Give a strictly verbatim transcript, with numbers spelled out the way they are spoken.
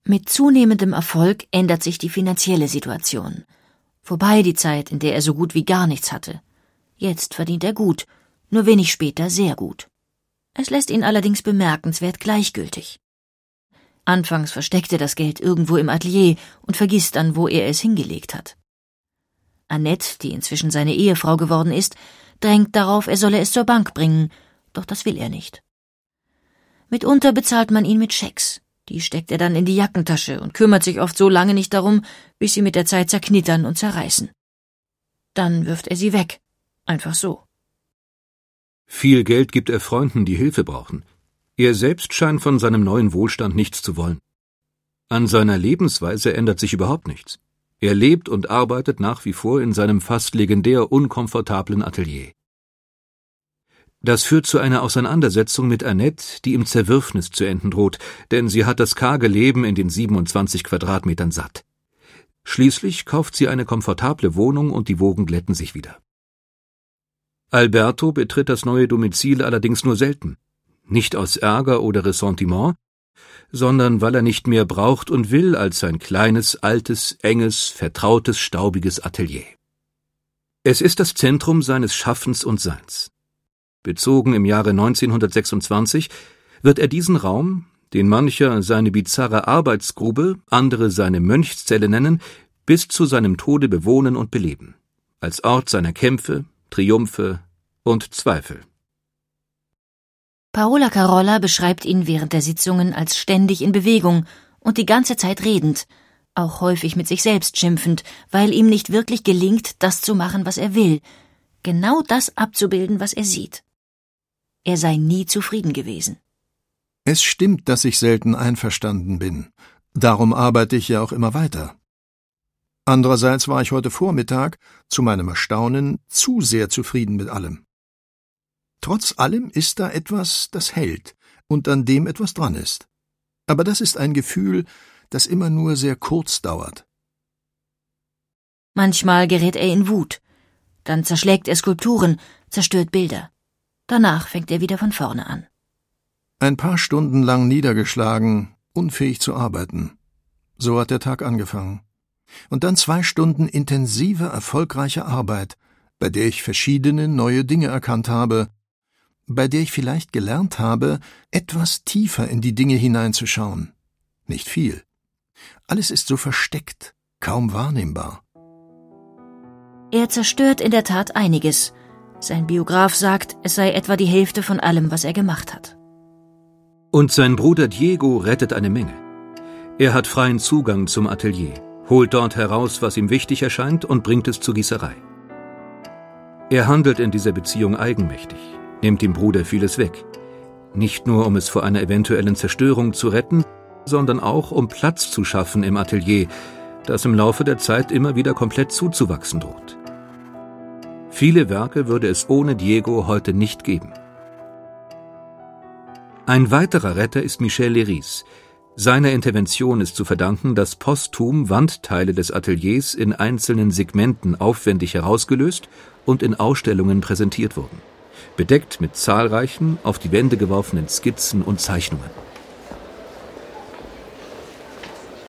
Mit zunehmendem Erfolg ändert sich die finanzielle Situation. Vorbei die Zeit, in der er so gut wie gar nichts hatte. Jetzt verdient er gut, nur wenig später sehr gut. Es lässt ihn allerdings bemerkenswert gleichgültig. Anfangs versteckt er das Geld irgendwo im Atelier und vergisst dann, wo er es hingelegt hat. Annette, die inzwischen seine Ehefrau geworden ist, drängt darauf, er solle es zur Bank bringen, doch das will er nicht. Mitunter bezahlt man ihn mit Schecks. Die steckt er dann in die Jackentasche und kümmert sich oft so lange nicht darum, bis sie mit der Zeit zerknittern und zerreißen. Dann wirft er sie weg. Einfach so. Viel Geld gibt er Freunden, die Hilfe brauchen. Er selbst scheint von seinem neuen Wohlstand nichts zu wollen. An seiner Lebensweise ändert sich überhaupt nichts. Er lebt und arbeitet nach wie vor in seinem fast legendär unkomfortablen Atelier. Das führt zu einer Auseinandersetzung mit Annette, die im Zerwürfnis zu enden droht, denn sie hat das karge Leben in den siebenundzwanzig Quadratmetern satt. Schließlich kauft sie eine komfortable Wohnung und die Wogen glätten sich wieder. Alberto betritt das neue Domizil allerdings nur selten. Nicht aus Ärger oder Ressentiment, sondern weil er nicht mehr braucht und will als sein kleines, altes, enges, vertrautes, staubiges Atelier. Es ist das Zentrum seines Schaffens und Seins. Bezogen im Jahre neunzehnhundertsechsundzwanzig wird er diesen Raum, den mancher seine bizarre Arbeitsgrube, andere seine Mönchszelle nennen, bis zu seinem Tode bewohnen und beleben, als Ort seiner Kämpfe, Triumphe und Zweifel. Paola Carolla beschreibt ihn während der Sitzungen als ständig in Bewegung und die ganze Zeit redend, auch häufig mit sich selbst schimpfend, weil ihm nicht wirklich gelingt, das zu machen, was er will, genau das abzubilden, was er sieht. Er sei nie zufrieden gewesen. Es stimmt, dass ich selten einverstanden bin. Darum arbeite ich ja auch immer weiter. Andererseits war ich heute Vormittag, zu meinem Erstaunen, zu sehr zufrieden mit allem. Trotz allem ist da etwas, das hält und an dem etwas dran ist. Aber das ist ein Gefühl, das immer nur sehr kurz dauert. Manchmal gerät er in Wut. Dann zerschlägt er Skulpturen, zerstört Bilder. Danach fängt er wieder von vorne an. Ein paar Stunden lang niedergeschlagen, unfähig zu arbeiten. So hat der Tag angefangen. Und dann zwei Stunden intensive, erfolgreiche Arbeit, bei der ich verschiedene neue Dinge erkannt habe, bei der ich vielleicht gelernt habe, etwas tiefer in die Dinge hineinzuschauen. Nicht viel. Alles ist so versteckt, kaum wahrnehmbar. Er zerstört in der Tat einiges. Sein Biograf sagt, es sei etwa die Hälfte von allem, was er gemacht hat. Und sein Bruder Diego rettet eine Menge. Er hat freien Zugang zum Atelier, holt dort heraus, was ihm wichtig erscheint, und bringt es zur Gießerei. Er handelt in dieser Beziehung eigenmächtig, nimmt dem Bruder vieles weg. Nicht nur, um es vor einer eventuellen Zerstörung zu retten, sondern auch, um Platz zu schaffen im Atelier, das im Laufe der Zeit immer wieder komplett zuzuwachsen droht. Viele Werke würde es ohne Diego heute nicht geben. Ein weiterer Retter ist Michel Leiris. Seiner Intervention ist zu verdanken, dass posthum Wandteile des Ateliers in einzelnen Segmenten aufwendig herausgelöst und in Ausstellungen präsentiert wurden, bedeckt mit zahlreichen, auf die Wände geworfenen Skizzen und Zeichnungen.